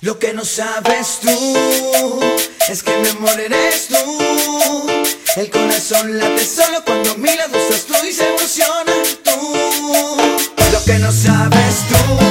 Lo que no sabes tú es que mi amor eres tú. El corazón late solo cuando a mi lado estás tú y se emociona tú. Lo que no sabes tú